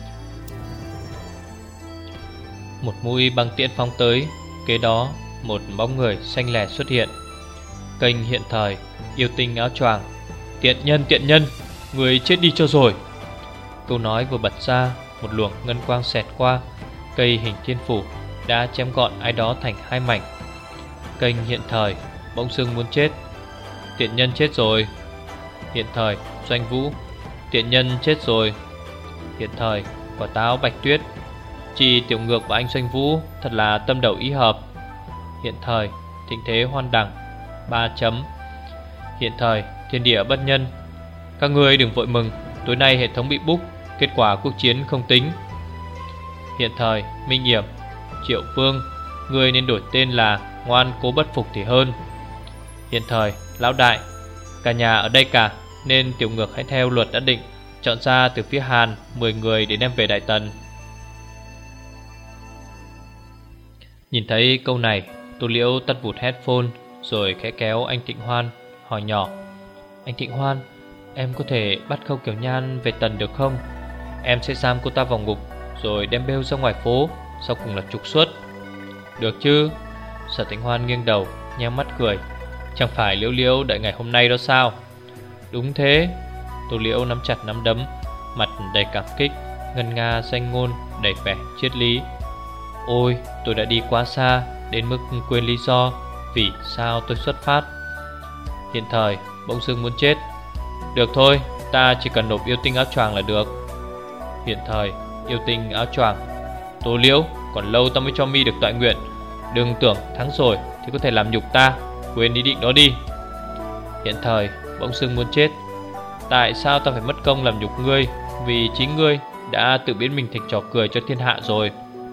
Một mũi băng tiễn phóng tới, kế đó một bóng người xanh lè xuất hiện. Kênh hiện thời, yêu tinh áo choàng: "Tiện nhân, tiện nhân, người chết đi cho rồi." Câu nói vừa bật ra, một luồng ngân quang xẹt qua, cây hình thiên phủ đã chém gọn ai đó thành hai mảnh. Kênh hiện thời, bỗng dưng muốn chết: "Tiện nhân chết rồi." Hiện thời, Doanh Vũ: "Tiện nhân chết rồi." Hiện thời, Quả Táo Bạch Tuyết: "Chị Tiểu Ngược và anh Doanh Vũ thật là tâm đầu ý hợp." Hiện thời, Thịnh Thế Hoan Đằng: ba chấm. Hiện thời, Thiên Địa Bất Nhân: "Các ngươi đừng vội mừng, tối nay hệ thống bị búc, kết quả cuộc chiến không tính." Hiện thời, Minh Yểm: "Triệu Vương, ngươi nên đổi tên là Ngoan Cố Bất Phục thì hơn." Hiện thời, Lão Đại: "Cả nhà ở đây cả, nên Tiểu Ngược hãy theo luật đã định, chọn ra từ phía Hàn mười người để đem về Đại Tần." Nhìn thấy câu này, Tô Liễu tắt vụt headphone, rồi khẽ kéo anh Thịnh Hoan, hỏi nhỏ: "Anh Thịnh Hoan, em có thể bắt Khâu Kiểu Nhan về Tần được không? Em sẽ giam cô ta vào ngục, rồi đem bêu ra ngoài phố, sau cùng là trục xuất." "Được chứ?" Sở Thịnh Hoan nghiêng đầu, nheo mắt cười: "Chẳng phải Liễu Liễu đợi ngày hôm nay đó sao?" "Đúng thế." Tô Liễu nắm chặt nắm đấm, mặt đầy cảm kích, ngân nga danh ngôn đầy vẻ triết lý: "Ôi, tôi đã đi quá xa, đến mức quên lý do vì sao tôi xuất phát." Hiện thời, bỗng dưng muốn chết: "Được thôi, ta chỉ cần nộp yêu tinh áo choàng là được." Hiện thời, yêu tinh áo choàng: "Tô Liễu, còn lâu ta mới cho mi được toại nguyện. Đừng tưởng thắng rồi thì có thể làm nhục ta, quên ý định đó đi." Hiện thời, bỗng dưng muốn chết: "Tại sao ta phải mất công làm nhục ngươi, vì chính ngươi đã tự biến mình thành trò cười cho thiên hạ rồi."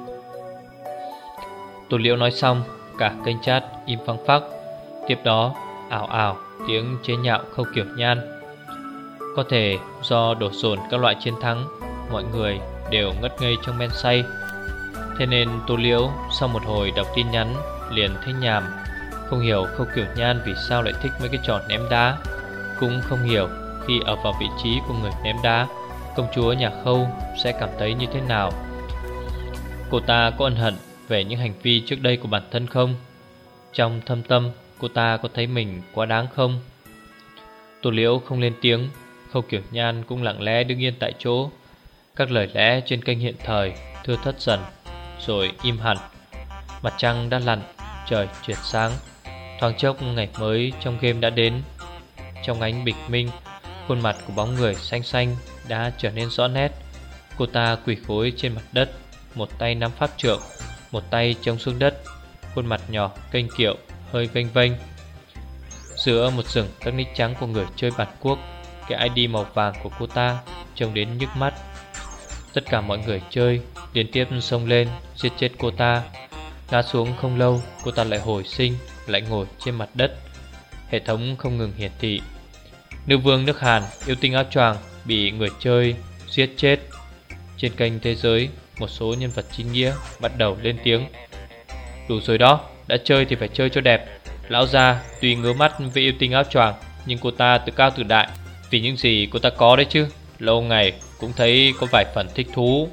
Tô Liễu nói xong, cả kênh chat im phăng phắc. Tiếp đó, ảo ảo tiếng chế nhạo Khâu Kiểu Nhan. Có thể do đổ dồn các loại chiến thắng, mọi người đều ngất ngây trong men say. Thế nên Tô Liễu sau một hồi đọc tin nhắn liền thấy nhàm. Không hiểu Khâu Kiểu Nhan vì sao lại thích mấy cái trò ném đá. Cũng không hiểu khi ở vào vị trí của người ném đá, công chúa nhà Khâu sẽ cảm thấy như thế nào. Cô ta có ân hận về những hành vi trước đây của bản thân không? Trong thâm tâm, cô ta có thấy mình quá đáng không? Tô Liễu không lên tiếng, Khâu Kiểu Nhan cũng lặng lẽ đứng yên tại chỗ. Các lời lẽ trên kênh hiện thời thưa thớt dần, rồi im hẳn. Mặt trăng đã lặn, trời chuyển sáng. Thoáng chốc ngày mới trong game đã đến. Trong ánh bình minh, khuôn mặt của bóng người xanh xanh đã trở nên rõ nét. Cô ta quỳ gối trên mặt đất, một tay nắm pháp trượng, một tay chống xuống đất, khuôn mặt nhỏ kênh kiệu, hơi vênh vênh. Giữa một rừng các nick trắng của người chơi bản quốc, cái i đê màu vàng của cô ta trông đến nhức mắt. Tất cả mọi người chơi liên tiếp xông lên giết chết cô ta. Ngã xuống không lâu, cô ta lại hồi sinh, lại ngồi trên mặt đất. Hệ thống không ngừng hiển thị: "Nữ vương nước Hàn yêu tinh áo choàng bị người chơi giết chết." Trên kênh thế giới, một số nhân vật chính nghĩa bắt đầu lên tiếng: "Đủ rồi đó, đã chơi thì phải chơi cho đẹp. Lão già tuy ngứa mắt với yêu tinh áo choàng, nhưng cô ta tự cao tự đại vì những gì cô ta có đấy chứ. Lâu ngày cũng thấy có vài phần thích thú."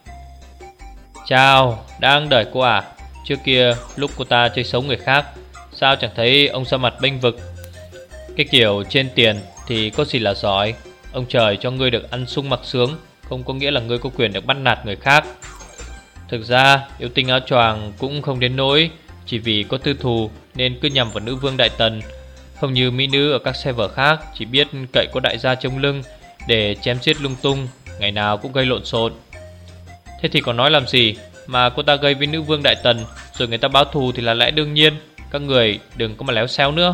"Chào, đang đợi cô à? Trước kia lúc cô ta chơi xấu người khác, sao chẳng thấy ông ra mặt bênh vực? Cái kiểu trên tiền thì có gì là giỏi. Ông trời cho ngươi được ăn sung mặc sướng, không có nghĩa là ngươi có quyền được bắt nạt người khác. Thực ra yêu tinh áo choàng cũng không đến nỗi chỉ vì có tư thù nên cứ nhằm vào nữ vương Đại Tần. Không như mỹ nữ ở các server khác chỉ biết cậy có đại gia chống lưng để chém giết lung tung, ngày nào cũng gây lộn xộn. Thế thì còn nói làm gì, mà cô ta gây với nữ vương Đại Tần rồi người ta báo thù thì là lẽ đương nhiên. Các người đừng có mà léo xéo nữa."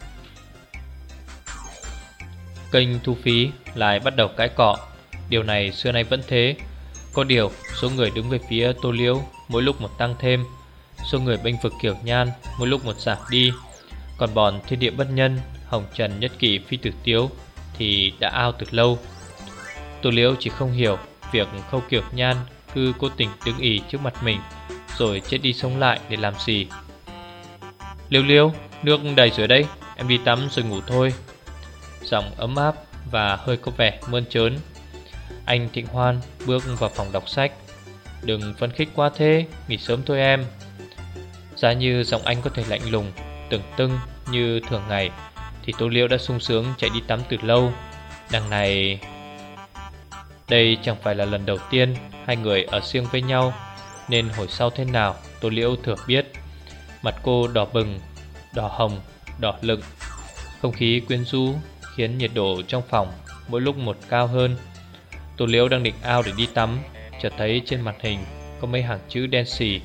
Kênh thu phí lại bắt đầu cãi cọ. Điều này xưa nay vẫn thế. Có điều số người đứng về phía Tô Liễu mỗi lúc một tăng thêm, số người bênh vực Kiểu Nhan mỗi lúc một giảm đi. Còn bọn Thiên Địa Bất Nhân, Hồng Trần Nhất Kỷ Phi Tử Tiếu thì đã out từ lâu. Tô Liễu chỉ không hiểu việc Khâu Kiểu Nhan cứ cố tình đứng ì trước mặt mình, rồi chết đi sống lại để làm gì. Liêu Liêu, nước đầy rồi đây, em đi tắm rồi ngủ thôi. Giọng ấm áp và hơi có vẻ mơn trớn. Anh Thịnh Hoan bước vào phòng đọc sách. Đừng phấn khích quá thế, nghỉ sớm thôi em. Giá như giọng anh có thể lạnh lùng, tưởng tưng như thường ngày, thì Tô Liễu đã sung sướng chạy đi tắm từ lâu. Đằng này, đây chẳng phải là lần đầu tiên hai người ở riêng với nhau, nên hồi sau thế nào Tô Liễu thừa biết. Mặt cô đỏ bừng, đỏ hồng, đỏ lựng. Không khí quyến rũ khiến nhiệt độ trong phòng mỗi lúc một cao hơn. Tô Liễu đang định ao để đi tắm, chợt thấy trên màn hình có mấy hàng chữ đen xì: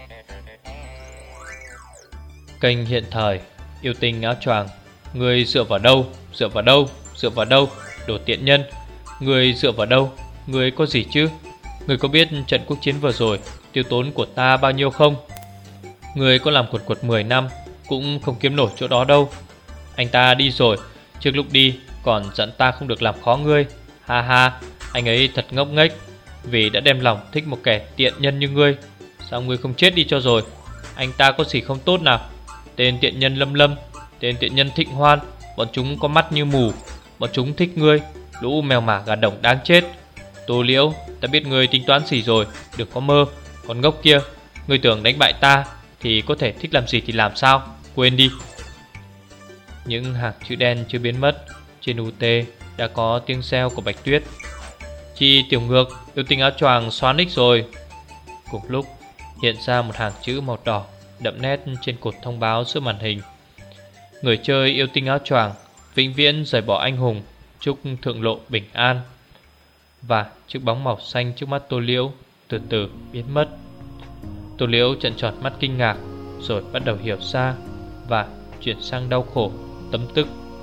kênh hiện thời, yêu tinh áo choàng. Người dựa vào đâu, dựa vào đâu, dựa vào đâu, đồ tiện nhân. Người dựa vào đâu, người có gì chứ? Người có biết trận quốc chiến vừa rồi tiêu tốn của ta bao nhiêu không? Người có làm quật quật mười năm cũng không kiếm nổi chỗ đó đâu. Anh ta đi rồi, trước lúc đi còn dặn ta không được làm khó ngươi. Ha ha, anh ấy thật ngốc nghếch, vì đã đem lòng thích một kẻ tiện nhân như ngươi. Sao ngươi không chết đi cho rồi? Anh ta có gì không tốt nào? Tên tiện nhân Lâm Lâm, tên tiện nhân Thịnh Hoan, bọn chúng có mắt như mù. Bọn chúng thích ngươi, lũ mèo mả gà đồng đáng chết. Tô Liễu, ta biết ngươi tính toán gì rồi, đừng có mơ. Còn ngốc kia, ngươi tưởng đánh bại ta thì có thể thích làm gì thì làm sao? Quên đi. Những hàng chữ đen chưa biến mất. Trên u tê đã có tiếng reo của Bạch Tuyết: Chi tiểu ngược, yêu tinh áo choàng xóa nick rồi. Cùng lúc hiện ra một hàng chữ màu đỏ đậm nét trên cột thông báo giữa màn hình: Người chơi yêu tinh áo choàng vĩnh viễn rời bỏ anh hùng, chúc thượng lộ bình an. Và chiếc bóng màu xanh trước mắt Tô Liễu từ từ biến mất. Tô Liễu trợn tròn mắt kinh ngạc, rồi bắt đầu hiểu ra và chuyển sang đau khổ, tấm tức.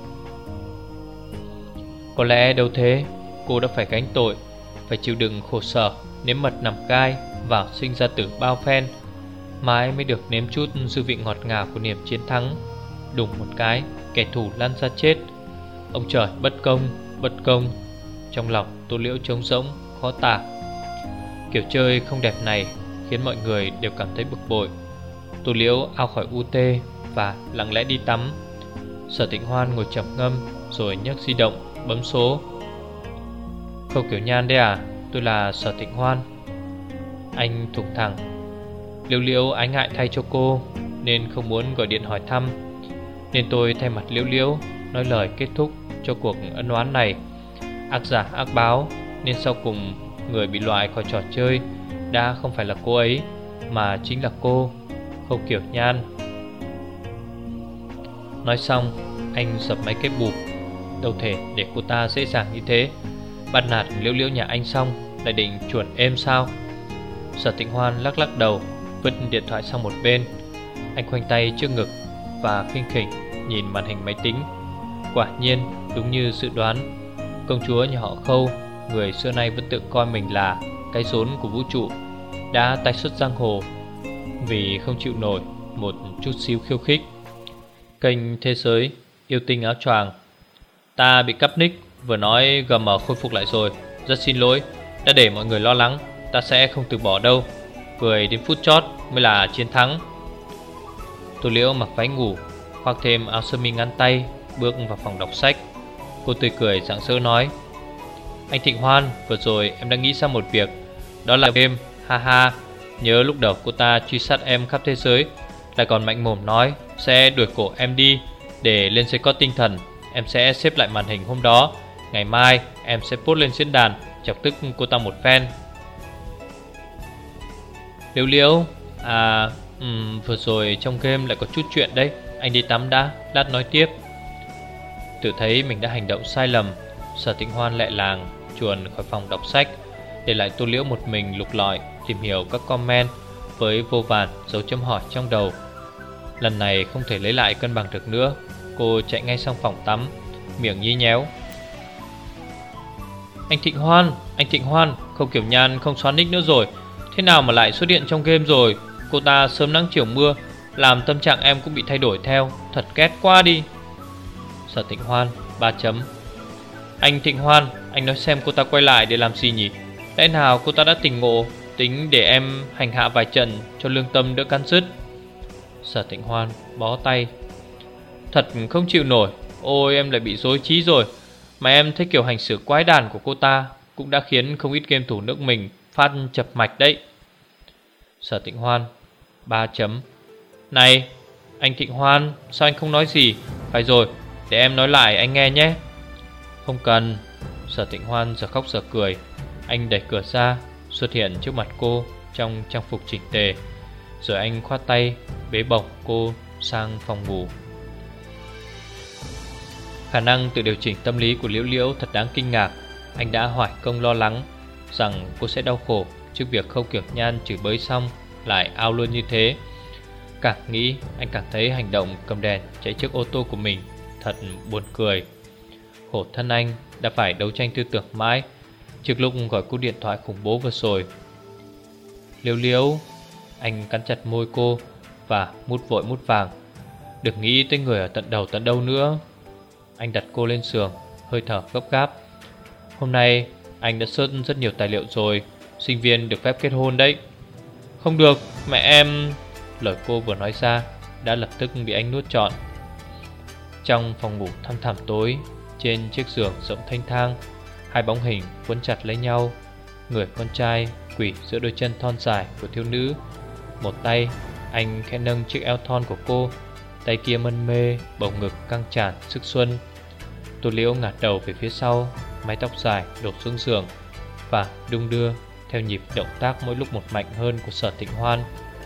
Có lẽ đâu thế, cô đã phải gánh tội, phải chịu đựng khổ sở, nếm mật nằm gai, vào sinh ra tử bao phen, mãi mới được nếm chút dư vị ngọt ngào của niềm chiến thắng. Đùng một cái, kẻ thù lăn ra chết. Ông trời bất công, bất công. Trong lòng Tô Liễu trống rỗng, khó tả. Kiểu chơi không đẹp này khiến mọi người đều cảm thấy bực bội. Tô Liễu ao khỏi u tê và lặng lẽ đi tắm. Sở Tịnh Hoan ngồi trầm ngâm, rồi nhấc di động bấm số. Khâu Kiểu Nhan đấy à? Tôi là Sở Tịnh Hoan. Anh thủng thẳng. Liễu Liễu ái ngại thay cho cô nên không muốn gọi điện hỏi thăm, nên tôi thay mặt Liễu Liễu nói lời kết thúc cho cuộc ân oán này. Ác giả ác báo, nên sau cùng người bị loại khỏi trò chơi đã không phải là cô ấy, mà chính là cô, Khâu Kiểu Nhan. Nói xong, anh dập máy cái bụp. Đâu thể để cô ta dễ dàng như thế. Bắt nạt Liễu Liễu nhà anh xong lại định chuồn êm sao? Sở Tịnh Hoan lắc lắc đầu, vứt điện thoại sang một bên. Anh khoanh tay trước ngực và khinh khỉnh nhìn màn hình máy tính. Quả nhiên đúng như dự đoán, công chúa nhà họ Khâu, người xưa nay vẫn tự coi mình là cái rốn của vũ trụ, đã tái xuất giang hồ vì không chịu nổi một chút xíu khiêu khích. Kênh Thế Giới Yêu Tinh Áo Choàng: Ta bị cắp nick, vừa nói giê em khôi phục lại rồi. Rất xin lỗi, đã để mọi người lo lắng. Ta sẽ không từ bỏ đâu. Cười đến phút chót mới là chiến thắng. Tô Liễu mặc váy ngủ, khoác thêm áo sơ mi ngắn tay, bước vào phòng đọc sách. Cô tươi cười rạng rỡ nói: Anh Thịnh Hoan, vừa rồi em đã nghĩ ra một việc. Đó là game, ha ha. Nhớ lúc đầu cô ta truy sát em khắp thế giới, lại còn mạnh mồm nói sẽ đuổi cổ em đi để lên dây cót tinh thần. Em sẽ xếp lại màn hình hôm đó. Ngày mai em sẽ post lên diễn đàn, chọc tức cô ta một phen. Liễu Liễu, à, um, vừa rồi trong game lại có chút chuyện đấy. Anh đi tắm đã, lát nói tiếp. Tự thấy mình đã hành động sai lầm, Sở Tịnh Hoan lẹ làng chuồn khỏi phòng đọc sách, để lại Tô Liễu một mình lục lọi tìm hiểu các comment với vô vàn dấu chấm hỏi trong đầu. Lần này không thể lấy lại cân bằng được nữa. Cô chạy ngay sang phòng tắm, miệng nhí nhéo: Anh Thịnh Hoan, anh Thịnh Hoan, Khâu Kiểu Nhan không xóa nick nữa rồi. Thế nào mà lại xuất hiện trong game rồi? Cô ta sớm nắng chiều mưa, làm tâm trạng em cũng bị thay đổi theo. Thật ghét quá đi. Sở Tịnh Hoan ba chấm: Anh Thịnh Hoan, anh nói xem cô ta quay lại để làm gì nhỉ? Lẽ nào cô ta đã tỉnh ngộ? tính để em hành hạ vài trận cho lương tâm đỡ cắn rứt. Sở Tịnh Hoan bó tay. Thật không chịu nổi. Ôi em lại bị rối trí rồi. Mà em thấy kiểu hành xử quái đản của cô ta cũng đã khiến không ít game thủ nước mình phát chập mạch đấy. Sở Tịnh Hoan ba chấm. Này anh Tịnh Hoan, sao anh không nói gì? Phải rồi, để em nói lại anh nghe nhé. Không cần. Sở Tịnh Hoan giờ khóc giờ cười. Anh đẩy cửa ra, xuất hiện trước mặt cô trong trang phục chỉnh tề. Rồi anh khoát tay bế bổng cô sang phòng ngủ. Khả năng tự điều chỉnh tâm lý của Liễu Liễu thật đáng kinh ngạc. Anh đã hoài công lo lắng rằng cô sẽ đau khổ trước việc Khâu Kiểng Nhan chửi bới xong lại ao luôn như thế. Càng nghĩ anh càng thấy hành động cầm đèn chạy trước ô tô của mình thật buồn cười. Khổ thân anh đã phải đấu tranh tư tưởng mãi trước lúc gọi cú điện thoại khủng bố vừa rồi. Liễu Liễu. Anh cắn chặt môi cô và mút vội mút vàng. Đừng nghĩ tới người ở tận đầu tận đâu nữa. Anh đặt cô lên giường, hơi thở gấp gáp. Hôm nay anh đã search rất nhiều tài liệu rồi. Sinh viên được phép kết hôn đấy. Không được, mẹ em. Lời cô vừa nói ra đã lập tức bị anh nuốt trọn. Trong phòng ngủ thăm thẳm tối, trên chiếc giường rộng thanh thang, hai bóng hình quấn chặt lấy nhau. Người con trai quỳ giữa đôi chân thon dài của thiếu nữ. Một tay anh khẽ nâng chiếc eo thon của cô, tay kia mân mê bầu ngực căng tràn sức xuân. Tô Liễu ngả đầu về phía sau, mái tóc dài đổ xuống giường và đung đưa theo nhịp động tác mỗi lúc một mạnh hơn của Sở Tịnh Hoan.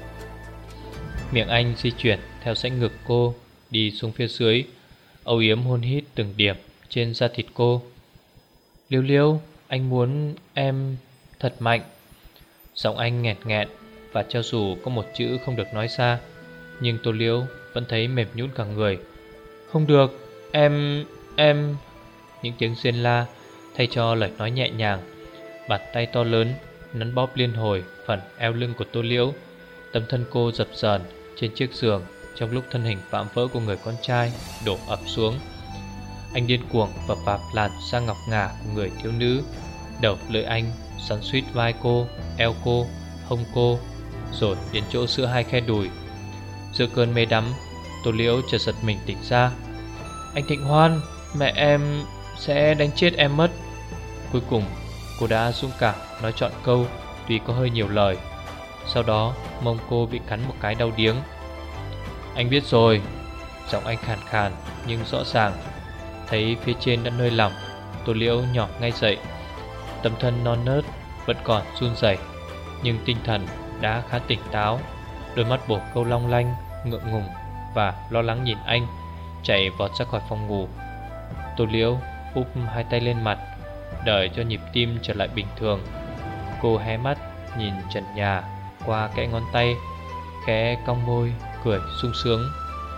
Miệng anh di chuyển theo rãnh ngực cô đi xuống phía dưới, âu yếm hôn hít từng điểm trên da thịt cô. Liễu Liễu, anh muốn em thật mạnh. Giọng anh nghẹn nghẹn, và cho dù có một chữ không được nói ra, nhưng Tô Liễu vẫn thấy mềm nhũn cả người. Không được, em, em. Những tiếng rên la thay cho lời nói nhẹ nhàng. Bàn tay to lớn nắn bóp liên hồi phần eo lưng của Tô Liễu. Tấm thân cô dập dờn trên chiếc giường trong lúc thân hình vạm vỡ của người con trai đổ ập xuống. Anh điên cuồng và vạp làn da ngọc ngà của người thiếu nữ. Đầu lưỡi anh xoắn xuýt vai cô, eo cô, hông cô, rồi đến chỗ giữa hai khe đùi. Giữa cơn mê đắm, Tô Liễu chợt giật mình tỉnh ra. Anh Tịnh Hoan, mẹ em sẽ đánh chết em mất. Cuối cùng cô đã dũng cảm nói trọn câu, tuy có hơi nhiều lời. Sau đó mông cô bị cắn một cái đau điếng. Anh biết rồi. Giọng anh khàn khàn nhưng rõ ràng. Thấy phía trên đã nơi lòng, Tô Liễu nhỏ ngay dậy. Tấm thân non nớt vẫn còn run rẩy, nhưng tinh thần đã khá tỉnh táo. Đôi mắt bổ câu long lanh, ngượng ngùng và lo lắng nhìn anh, chạy vọt ra khỏi phòng ngủ. Tô Liễu úp hai tay lên mặt, đợi cho nhịp tim trở lại bình thường. Cô hé mắt nhìn trần nhà qua kẽ ngón tay, khẽ cong môi cười sung sướng.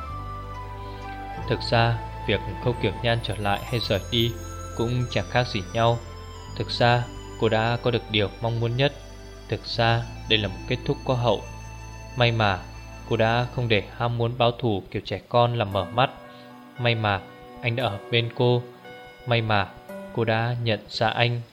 Thực ra việc Khâu Kiểng Nhan trở lại hay rời đi cũng chẳng khác gì nhau. Thực ra cô đã có được điều mong muốn nhất. Thực ra đây là một kết thúc có hậu. May mà cô đã không để ham muốn báo thù kiểu trẻ con làm mở mắt. May mà anh đã ở bên cô. May mà cô đã nhận ra anh